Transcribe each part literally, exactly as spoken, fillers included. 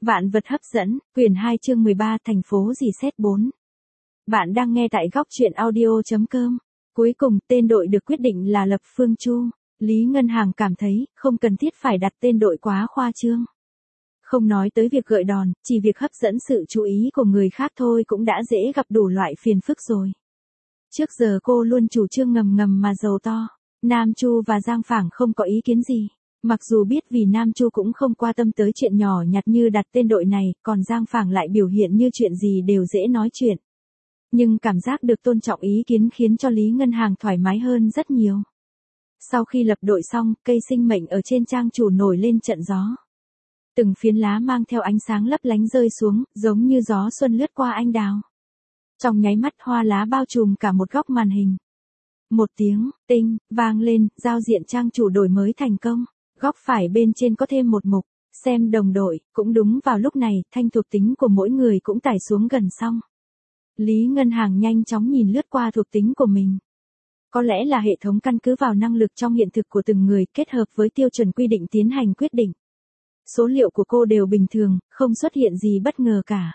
Vạn vật hấp dẫn, quyển hai chương mười ba thành phố dì xét bốn. Bạn đang nghe tại góc truyện audio chấm com. Cuối cùng, tên đội được quyết định là Lập Phương Chu. Lý Ngân Hàng cảm thấy, không cần thiết phải đặt tên đội quá khoa trương. Không nói tới việc gợi đòn, chỉ việc hấp dẫn sự chú ý của người khác thôi cũng đã dễ gặp đủ loại phiền phức rồi. Trước giờ cô luôn chủ trương ngầm ngầm mà giàu to. Nam Chu và Giang Phảng không có ý kiến gì. Mặc dù biết vì Nam Chu cũng không quan tâm tới chuyện nhỏ nhặt như đặt tên đội này, còn Giang Phảng lại biểu hiện như chuyện gì đều dễ nói chuyện. Nhưng cảm giác được tôn trọng ý kiến khiến cho Lý Ngân Hàng thoải mái hơn rất nhiều. Sau khi lập đội xong, cây sinh mệnh ở trên trang chủ nổi lên trận gió. Từng phiến lá mang theo ánh sáng lấp lánh rơi xuống, giống như gió xuân lướt qua anh đào. Trong nháy mắt hoa lá bao trùm cả một góc màn hình. Một tiếng, tinh, vang lên, giao diện trang chủ đổi mới thành công. Góc phải bên trên có thêm một mục, xem đồng đội, cũng đúng vào lúc này, thanh thuộc tính của mỗi người cũng tải xuống gần xong. Lý Ngân Hàng nhanh chóng nhìn lướt qua thuộc tính của mình. Có lẽ là hệ thống căn cứ vào năng lực trong hiện thực của từng người kết hợp với tiêu chuẩn quy định tiến hành quyết định. Số liệu của cô đều bình thường, không xuất hiện gì bất ngờ cả.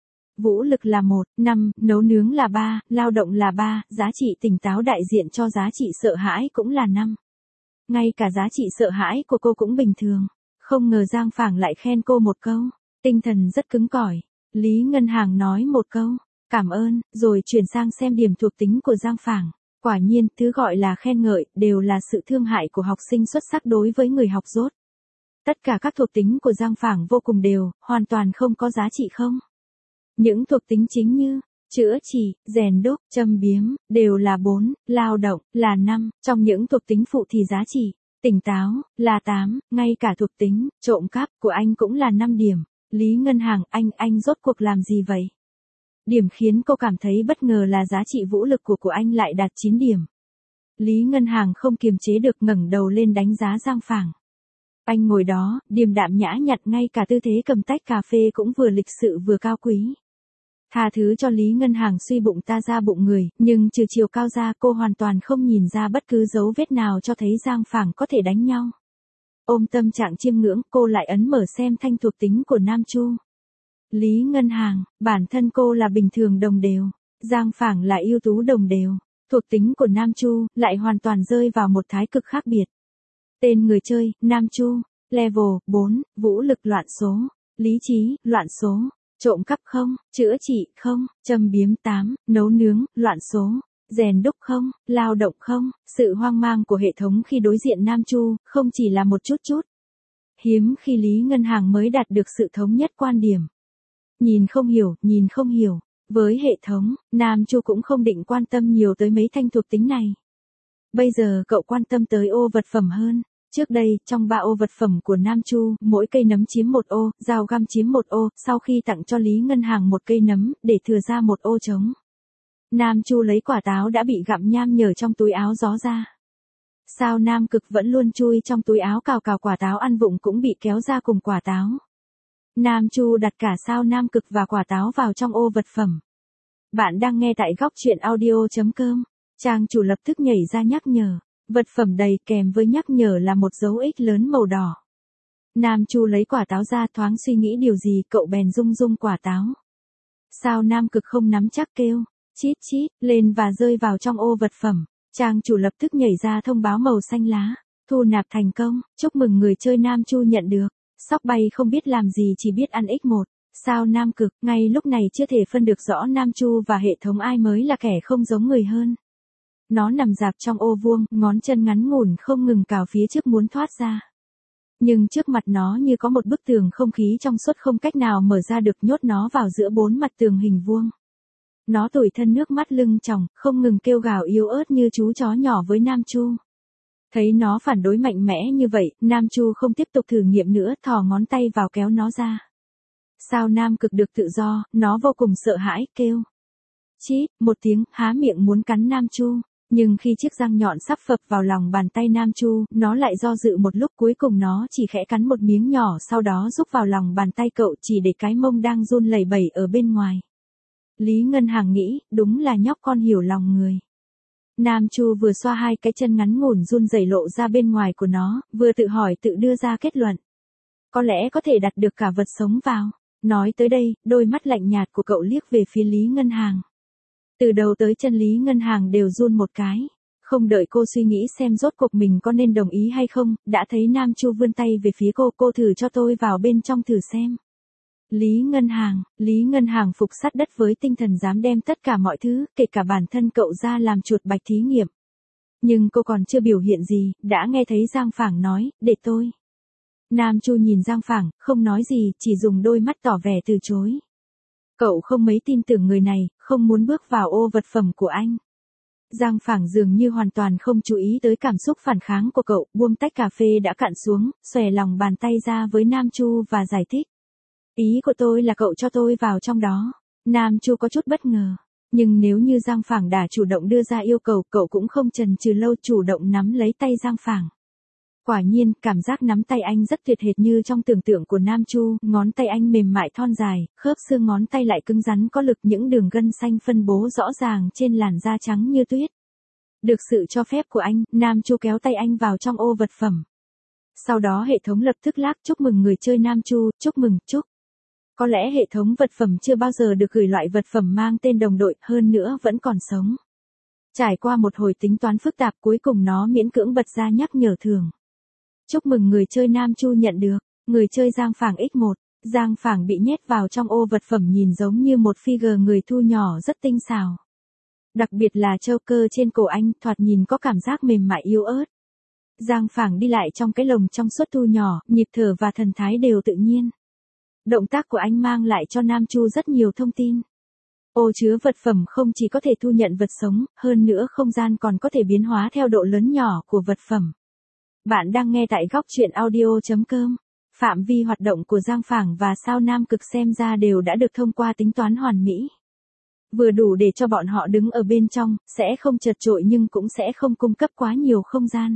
Vũ lực là một, năm, nấu nướng là ba, lao động là ba, giá trị tỉnh táo đại diện cho giá trị sợ hãi cũng là năm. Ngay cả giá trị sợ hãi của cô cũng bình thường. Không ngờ Giang Phảng lại khen cô một câu. Tinh thần rất cứng cỏi. Lý Ngân Hàng nói một câu. Cảm ơn, rồi chuyển sang xem điểm thuộc tính của Giang Phảng. Quả nhiên, thứ gọi là khen ngợi, đều là sự thương hại của học sinh xuất sắc đối với người học dốt. Tất cả các thuộc tính của Giang Phảng vô cùng đều, hoàn toàn không có giá trị không. Những thuộc tính chính như chữa trị, rèn đúc, châm biếm, đều là bốn, lao động, là năm, trong những thuộc tính phụ thì giá trị, tỉnh táo, là tám, ngay cả thuộc tính, trộm cắp của anh cũng là năm điểm. Lý Ngân Hàng, anh, anh rốt cuộc làm gì vậy? Điểm khiến cô cảm thấy bất ngờ là giá trị vũ lực của của anh lại đạt chín điểm. Lý Ngân Hàng không kiềm chế được ngẩng đầu lên đánh giá Giang Phảng. Anh ngồi đó, điềm đạm nhã nhặn, ngay cả tư thế cầm tách cà phê cũng vừa lịch sự vừa cao quý. Tha thứ cho Lý Ngân Hàng suy bụng ta ra bụng người, nhưng trừ chiều cao ra cô hoàn toàn không nhìn ra bất cứ dấu vết nào cho thấy Giang Phảng có thể đánh nhau. Ôm tâm trạng chiêm ngưỡng, cô lại ấn mở xem thanh thuộc tính của Nam Chu. Lý Ngân Hàng, bản thân cô là bình thường đồng đều, Giang Phảng là ưu tú đồng đều. Thuộc tính của Nam Chu lại hoàn toàn rơi vào một thái cực khác biệt. Tên người chơi, Nam Chu, level bốn, vũ lực loạn số, lý trí, loạn số. Trộm cắp không, chữa trị không, châm biếm tám, nấu nướng, loạn số, rèn đúc không, lao động không. Sự hoang mang của hệ thống khi đối diện Nam Chu, không chỉ là một chút chút. Hiếm khi Lý Ngân Hàng mới đạt được sự thống nhất quan điểm. Nhìn không hiểu, nhìn không hiểu. Với hệ thống, Nam Chu cũng không định quan tâm nhiều tới mấy thanh thuộc tính này. Bây giờ cậu quan tâm tới ô vật phẩm hơn. Trước đây, trong ba ô vật phẩm của Nam Chu, mỗi cây nấm chiếm một ô, dao găm chiếm một ô, sau khi tặng cho Lý Ngân Hàng một cây nấm, để thừa ra một ô trống. Nam Chu lấy quả táo đã bị gặm nham nhở trong túi áo gió ra. Sao Nam Cực vẫn luôn chui trong túi áo cào cào quả táo ăn vụng cũng bị kéo ra cùng quả táo. Nam Chu đặt cả sao Nam Cực và quả táo vào trong ô vật phẩm. Bạn đang nghe tại góc truyện audio chấm com. Trang chủ lập tức nhảy ra nhắc nhở. Vật phẩm đầy kèm với nhắc nhở là một dấu X lớn màu đỏ. Nam Chu lấy quả táo ra, thoáng suy nghĩ điều gì, cậu bèn rung rung quả táo. Sao Nam Cực không nắm chắc kêu, chít chít, lên và rơi vào trong ô vật phẩm. Trang chủ lập tức nhảy ra thông báo màu xanh lá. Thu nạp thành công, chúc mừng người chơi Nam Chu nhận được. Sóc bay không biết làm gì chỉ biết ăn ích một. Sao Nam Cực, ngay lúc này chưa thể phân được rõ Nam Chu và hệ thống ai mới là kẻ không giống người hơn. Nó nằm dạp trong ô vuông, ngón chân ngắn ngủn không ngừng cào phía trước muốn thoát ra. Nhưng trước mặt nó như có một bức tường không khí trong suốt không cách nào mở ra được, nhốt nó vào giữa bốn mặt tường hình vuông. Nó tủi thân nước mắt lưng tròng, không ngừng kêu gào yếu ớt như chú chó nhỏ với Nam Chu. Thấy nó phản đối mạnh mẽ như vậy, Nam Chu không tiếp tục thử nghiệm nữa, thò ngón tay vào kéo nó ra. Sao Nam Cực được tự do, nó vô cùng sợ hãi, kêu. Chít, một tiếng, há miệng muốn cắn Nam Chu. Nhưng khi chiếc răng nhọn sắp phập vào lòng bàn tay Nam Chu, nó lại do dự một lúc, cuối cùng nó chỉ khẽ cắn một miếng nhỏ, sau đó rúc vào lòng bàn tay cậu, chỉ để cái mông đang run lẩy bẩy ở bên ngoài. Lý Ngân Hàng nghĩ, đúng là nhóc con hiểu lòng người. Nam Chu vừa xoa hai cái chân ngắn ngủn run rẩy lộ ra bên ngoài của nó, vừa tự hỏi tự đưa ra kết luận. có lẽ có thể đặt được cả vật sống vào. Nói tới đây, đôi mắt lạnh nhạt của cậu liếc về phía Lý Ngân Hàng. Từ đầu tới chân Lý Ngân Hàng đều run một cái. Không đợi cô suy nghĩ xem rốt cuộc mình có nên đồng ý hay không, đã thấy Nam Chu vươn tay về phía cô, cô thử cho tôi vào bên trong thử xem. Lý Ngân Hàng, Lý Ngân Hàng phục sát đất với tinh thần dám đem tất cả mọi thứ, kể cả bản thân cậu ra làm chuột bạch thí nghiệm. Nhưng cô còn chưa biểu hiện gì, đã nghe thấy Giang Phảng nói, để tôi. Nam Chu nhìn Giang Phảng, không nói gì, chỉ dùng đôi mắt tỏ vẻ từ chối. Cậu không mấy tin tưởng người này, không muốn bước vào ô vật phẩm của anh. Giang Phảng dường như hoàn toàn không chú ý tới cảm xúc phản kháng của cậu, buông tách cà phê đã cạn xuống, xòe lòng bàn tay ra với Nam Chu và giải thích. Ý của tôi là cậu cho tôi vào trong đó. Nam Chu có chút bất ngờ. Nhưng nếu như Giang Phảng đã chủ động đưa ra yêu cầu, cậu cũng không chần chừ lâu, chủ động nắm lấy tay Giang Phảng. Quả nhiên, cảm giác nắm tay anh rất tuyệt hệt như trong tưởng tượng của Nam Chu, ngón tay anh mềm mại thon dài, khớp xương ngón tay lại cứng rắn có lực, những đường gân xanh phân bố rõ ràng trên làn da trắng như tuyết. Được sự cho phép của anh, Nam Chu kéo tay anh vào trong ô vật phẩm. Sau đó hệ thống lập tức lác chúc mừng người chơi Nam Chu, chúc mừng, chúc. Có lẽ hệ thống vật phẩm chưa bao giờ được gửi loại vật phẩm mang tên đồng đội, hơn nữa vẫn còn sống. Trải qua một hồi tính toán phức tạp, cuối cùng nó miễn cưỡng bật ra nhắc nhở thường. Chúc mừng người chơi Nam Chu nhận được, người chơi Giang Phảng ích một. Giang Phảng bị nhét vào trong ô vật phẩm nhìn giống như một figure người thu nhỏ rất tinh xảo. Đặc biệt là châu cơ trên cổ anh, thoạt nhìn có cảm giác mềm mại yếu ớt. Giang Phảng đi lại trong cái lồng trong suốt thu nhỏ, nhịp thở và thần thái đều tự nhiên. Động tác của anh mang lại cho Nam Chu rất nhiều thông tin. Ô chứa vật phẩm không chỉ có thể thu nhận vật sống, hơn nữa không gian còn có thể biến hóa theo độ lớn nhỏ của vật phẩm. Bạn đang nghe tại góc truyện audio chấm com. Phạm vi hoạt động của Giang Phảng và sao Nam Cực xem ra đều đã được thông qua tính toán hoàn mỹ. Vừa đủ để cho bọn họ đứng ở bên trong, sẽ không chật chội nhưng cũng sẽ không cung cấp quá nhiều không gian.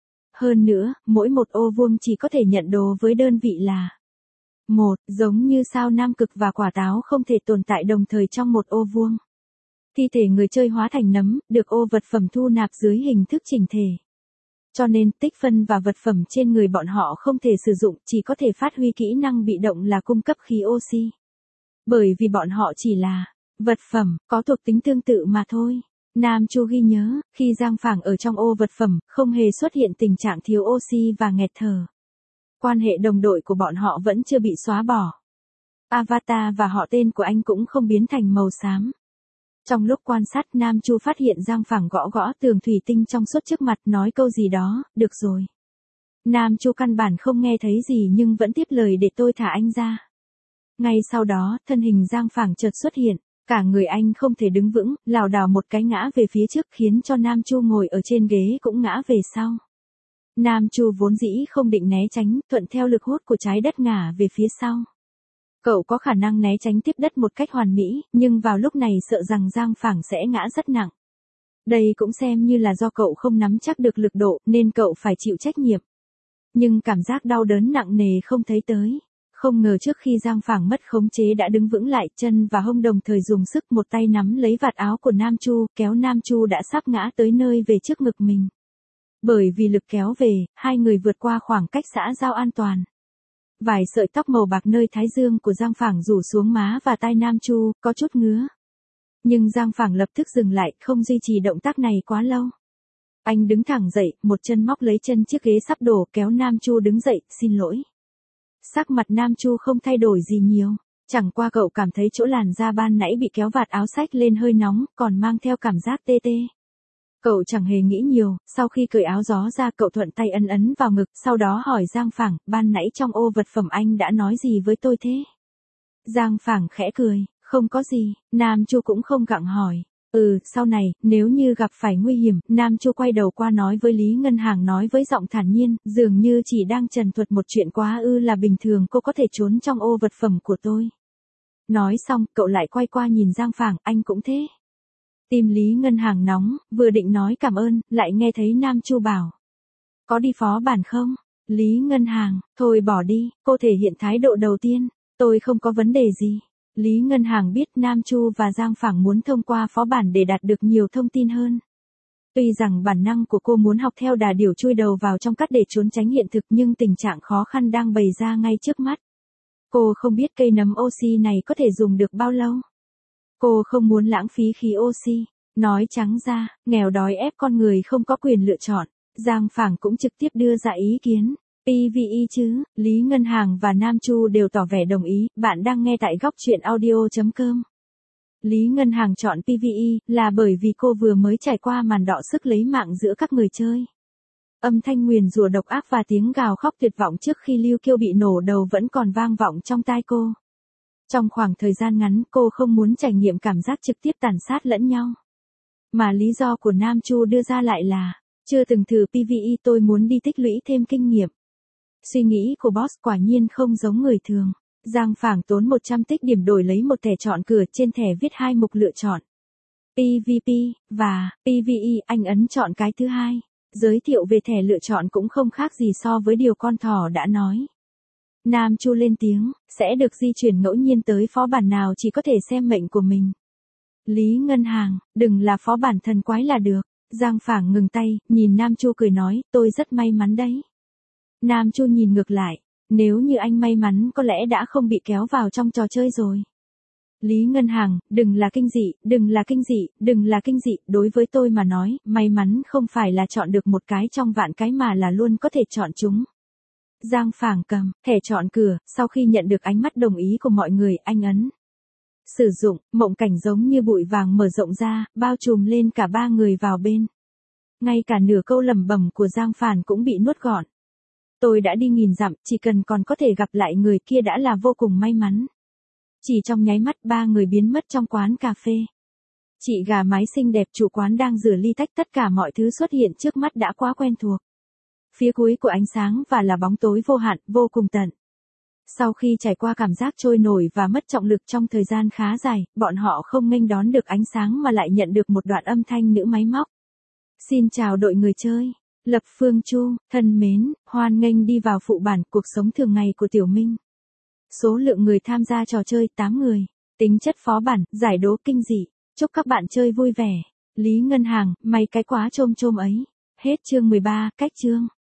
Hơn nữa, mỗi một ô vuông chỉ có thể nhận đồ với đơn vị là một, giống như sao Nam Cực và quả táo không thể tồn tại đồng thời trong một ô vuông. Thi thể người chơi hóa thành nấm, được ô vật phẩm thu nạp dưới hình thức chỉnh thể. Cho nên, tích phân và vật phẩm trên người bọn họ không thể sử dụng, chỉ có thể phát huy kỹ năng bị động là cung cấp khí oxy. Bởi vì bọn họ chỉ là vật phẩm, có thuộc tính tương tự mà thôi. Nam Chu ghi nhớ, khi Giang Phảng ở trong ô vật phẩm, không hề xuất hiện tình trạng thiếu oxy và nghẹt thở. Quan hệ đồng đội của bọn họ vẫn chưa bị xóa bỏ. Avatar và họ tên của anh cũng không biến thành màu xám. Trong lúc quan sát, Nam Chu phát hiện Giang Phảng gõ gõ tường thủy tinh trong suốt trước mặt, nói câu gì đó, được rồi. Nam Chu căn bản không nghe thấy gì nhưng vẫn tiếp lời để tôi thả anh ra. Ngay sau đó, thân hình Giang Phảng chợt xuất hiện, cả người anh không thể đứng vững, lảo đảo một cái ngã về phía trước khiến cho Nam Chu ngồi ở trên ghế cũng ngã về sau. Nam Chu vốn dĩ không định né tránh, thuận theo lực hút của trái đất ngả về phía sau. Cậu có khả năng né tránh tiếp đất một cách hoàn mỹ, nhưng vào lúc này sợ rằng Giang Phảng sẽ ngã rất nặng. Đây cũng xem như là do cậu không nắm chắc được lực độ, nên cậu phải chịu trách nhiệm. Nhưng cảm giác đau đớn nặng nề không thấy tới. Không ngờ trước khi Giang Phảng mất khống chế đã đứng vững lại, chân và hông đồng thời dùng sức, một tay nắm lấy vạt áo của Nam Chu, kéo Nam Chu đã sắp ngã tới nơi về trước ngực mình. Bởi vì lực kéo về, hai người vượt qua khoảng cách xã giao an toàn. Vài sợi tóc màu bạc nơi thái dương của Giang Phảng rủ xuống má và tai Nam Chu, có chút ngứa. Nhưng Giang Phảng lập tức dừng lại, không duy trì động tác này quá lâu. Anh đứng thẳng dậy, một chân móc lấy chân chiếc ghế sắp đổ, kéo Nam Chu đứng dậy, xin lỗi. Sắc mặt Nam Chu không thay đổi gì nhiều, chẳng qua cậu cảm thấy chỗ làn da ban nãy bị kéo vạt áo xách lên hơi nóng, còn mang theo cảm giác tê tê. Cậu chẳng hề nghĩ nhiều, sau khi cởi áo gió ra cậu thuận tay ấn ấn vào ngực, sau đó hỏi Giang Phảng, ban nãy trong ô vật phẩm anh đã nói gì với tôi thế? Giang Phảng khẽ cười, không có gì. Nam Chu cũng không gặng hỏi. Ừ, sau này, nếu như gặp phải nguy hiểm, Nam Chu quay đầu qua nói với Lý Ngân Hàng, nói với giọng thản nhiên, dường như chỉ đang trần thuật một chuyện quá ư là bình thường, cô có thể trốn trong ô vật phẩm của tôi. Nói xong, cậu lại quay qua nhìn Giang Phảng, anh cũng thế. Tim Lý Ngân Hàng nóng, vừa định nói cảm ơn, lại nghe thấy Nam Chu bảo. Có đi phó bản không? Lý Ngân Hàng, thôi bỏ đi, cô thể hiện thái độ đầu tiên, tôi không có vấn đề gì. Lý Ngân Hàng biết Nam Chu và Giang Phảng muốn thông qua phó bản để đạt được nhiều thông tin hơn. Tuy rằng bản năng của cô muốn học theo đà điểu chui đầu vào trong cát để trốn tránh hiện thực, nhưng tình trạng khó khăn đang bày ra ngay trước mắt. Cô không biết cây nấm oxy này có thể dùng được bao lâu. Cô không muốn lãng phí khí oxy. Nói trắng ra, nghèo đói ép con người không có quyền lựa chọn. Giang Phảng cũng trực tiếp đưa ra ý kiến. pê vê e chứ, Lý Ngân Hàng và Nam Chu đều tỏ vẻ đồng ý. Bạn đang nghe tại góc truyện audio chấm com. Lý Ngân Hàng chọn pê vê e là bởi vì cô vừa mới trải qua màn đọ sức lấy mạng giữa các người chơi. Âm thanh nguyền rủa độc ác và tiếng gào khóc tuyệt vọng trước khi Lưu Kiêu bị nổ đầu vẫn còn vang vọng trong tai cô. Trong khoảng thời gian ngắn, cô không muốn trải nghiệm cảm giác trực tiếp tàn sát lẫn nhau. Mà lý do của Nam Chu đưa ra lại là, chưa từng thử pê vê e, tôi muốn đi tích lũy thêm kinh nghiệm. Suy nghĩ của boss quả nhiên không giống người thường. Giang Phảng tốn một trăm tích điểm đổi lấy một thẻ chọn cửa, trên thẻ viết hai mục lựa chọn. pê vê pê và pê vê e, anh ấn chọn cái thứ hai. Giới thiệu về thẻ lựa chọn cũng không khác gì so với điều con thỏ đã nói. Nam Chu lên tiếng, sẽ được di chuyển ngẫu nhiên tới phó bản nào chỉ có thể xem mệnh của mình. Lý Ngân Hàng, đừng là phó bản thần quái là được. Giang Phảng ngừng tay, nhìn Nam Chu cười nói, tôi rất may mắn đấy. Nam Chu nhìn ngược lại, nếu như anh may mắn có lẽ đã không bị kéo vào trong trò chơi rồi. Lý Ngân Hàng, đừng là kinh dị, đừng là kinh dị, đừng là kinh dị, đối với tôi mà nói, may mắn không phải là chọn được một cái trong vạn cái mà là luôn có thể chọn chúng. Giang Phảng cầm thẻ chọn cửa, sau khi nhận được ánh mắt đồng ý của mọi người, anh ấn sử dụng, mộng cảnh giống như bụi vàng mở rộng ra, bao trùm lên cả ba người vào bên. Ngay cả nửa câu lẩm bẩm của Giang Phảng cũng bị nuốt gọn. Tôi đã đi nghìn dặm, chỉ cần còn có thể gặp lại người kia đã là vô cùng may mắn. Chỉ trong nháy mắt ba người biến mất trong quán cà phê. Chị gà mái xinh đẹp chủ quán đang rửa ly tách, tất cả mọi thứ xuất hiện trước mắt đã quá quen thuộc. Phía cuối của ánh sáng và là bóng tối vô hạn, vô cùng tận. Sau khi trải qua cảm giác trôi nổi và mất trọng lực trong thời gian khá dài, bọn họ không nghênh đón được ánh sáng mà lại nhận được một đoạn âm thanh nữ máy móc. Xin chào đội người chơi. Lập Phương Chu, thân mến, hoan nghênh đi vào phụ bản cuộc sống thường ngày của Tiểu Minh. Số lượng người tham gia trò chơi tám người. Tính chất phó bản, giải đố kinh dị. Chúc các bạn chơi vui vẻ. Lý Ngân Hàng, mày cái quá chôm chôm ấy. Hết chương mười ba, cách chương.